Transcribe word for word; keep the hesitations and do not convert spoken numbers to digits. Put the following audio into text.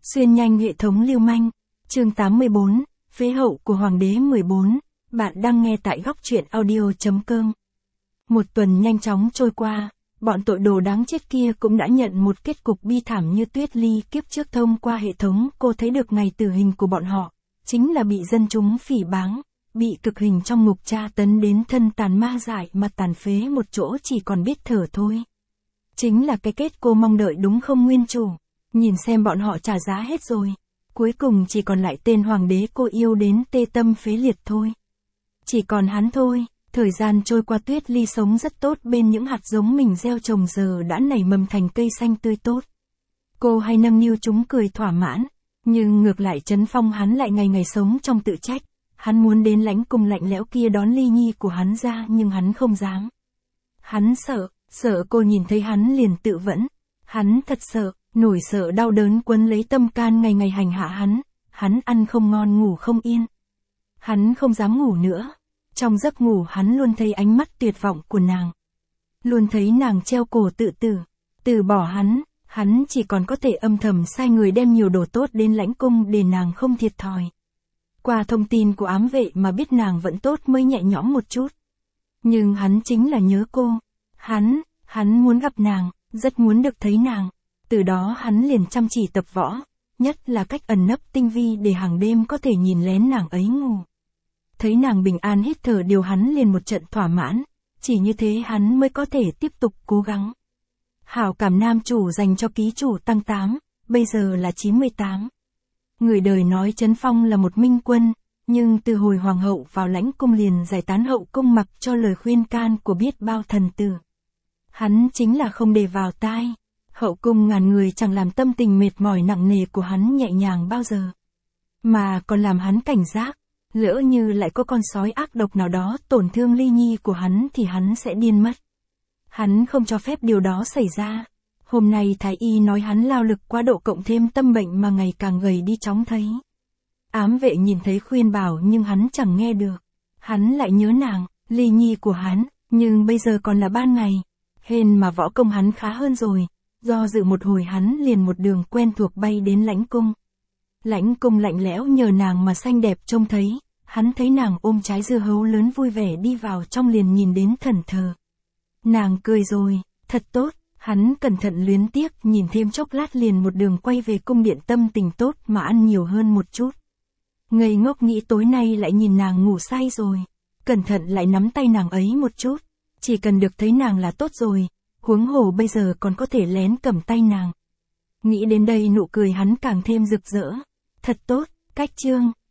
Xuyên nhanh hệ thống lưu manh, chương tám mươi bốn, phế hậu của Hoàng đế mười bốn, bạn đang nghe tại góc truyện audio.com. Một tuần nhanh chóng trôi qua, bọn tội đồ đáng chết kia cũng đã nhận một kết cục bi thảm như Tuyết Ly kiếp trước. Thông qua hệ thống cô thấy được ngày tử hình của bọn họ, chính là bị dân chúng phỉ báng, bị cực hình trong ngục tra tấn đến thân tàn ma dại mà tàn phế một chỗ chỉ còn biết thở thôi. Chính là cái kết cô mong đợi đúng không nguyên chủ? Nhìn xem bọn họ trả giá hết rồi. Cuối cùng chỉ còn lại tên hoàng đế cô yêu đến tê tâm phế liệt thôi. Chỉ còn hắn thôi. Thời gian trôi qua, Tuyết Ly sống rất tốt bên những hạt giống mình gieo trồng giờ đã nảy mầm thành cây xanh tươi tốt. Cô hay nâng niu chúng cười thỏa mãn. Nhưng ngược lại Trấn Phong hắn lại ngày ngày sống trong tự trách. Hắn muốn đến lãnh cung lạnh lẽo kia đón Ly Nhi của hắn ra nhưng hắn không dám. Hắn sợ, sợ cô nhìn thấy hắn liền tự vẫn. Hắn thật sợ. Nổi sợ đau đớn quấn lấy tâm can ngày ngày hành hạ hắn, hắn ăn không ngon ngủ không yên. Hắn không dám ngủ nữa, trong giấc ngủ hắn luôn thấy ánh mắt tuyệt vọng của nàng. Luôn thấy nàng treo cổ tự tử, từ bỏ hắn, hắn chỉ còn có thể âm thầm sai người đem nhiều đồ tốt đến lãnh cung để nàng không thiệt thòi. Qua thông tin của ám vệ mà biết nàng vẫn tốt mới nhẹ nhõm một chút. Nhưng hắn chính là nhớ cô, hắn, hắn muốn gặp nàng, rất muốn được thấy nàng. Từ đó hắn liền chăm chỉ tập võ, nhất là cách ẩn nấp tinh vi để hàng đêm có thể nhìn lén nàng ấy ngủ. Thấy nàng bình an hít thở điều hắn liền một trận thỏa mãn, chỉ như thế hắn mới có thể tiếp tục cố gắng. Hảo cảm nam chủ dành cho ký chủ tăng tám, bây giờ là chín mươi tám. Người đời nói Trấn Phong là một minh quân, nhưng từ hồi hoàng hậu vào lãnh cung liền giải tán hậu cung mặc cho lời khuyên can của biết bao thần tử. Hắn chính là không để vào tai. Hậu cung ngàn người chẳng làm tâm tình mệt mỏi nặng nề của hắn nhẹ nhàng bao giờ. Mà còn làm hắn cảnh giác, lỡ như lại có con sói ác độc nào đó tổn thương Ly Nhi của hắn thì hắn sẽ điên mất. Hắn không cho phép điều đó xảy ra. Hôm nay Thái Y nói hắn lao lực quá độ cộng thêm tâm bệnh mà ngày càng gầy đi chóng thấy. Ám vệ nhìn thấy khuyên bảo nhưng hắn chẳng nghe được. Hắn lại nhớ nàng, Ly Nhi của hắn, nhưng bây giờ còn là ban ngày. Hên mà võ công hắn khá hơn rồi. Do dự một hồi hắn liền một đường quen thuộc bay đến lãnh cung. Lãnh cung lạnh lẽo nhờ nàng mà xanh đẹp trông thấy, hắn thấy nàng ôm trái dưa hấu lớn vui vẻ đi vào trong liền nhìn đến thần thờ. Nàng cười rồi, thật tốt, hắn cẩn thận luyến tiếc nhìn thêm chốc lát liền một đường quay về cung điện tâm tình tốt mà ăn nhiều hơn một chút. Ngây ngốc nghĩ tối nay lại nhìn nàng ngủ say rồi, cẩn thận lại nắm tay nàng ấy một chút, chỉ cần được thấy nàng là tốt rồi. Huống hồ bây giờ còn có thể lén cầm tay nàng. Nghĩ đến đây nụ cười hắn càng thêm rực rỡ. Thật tốt, cách chương,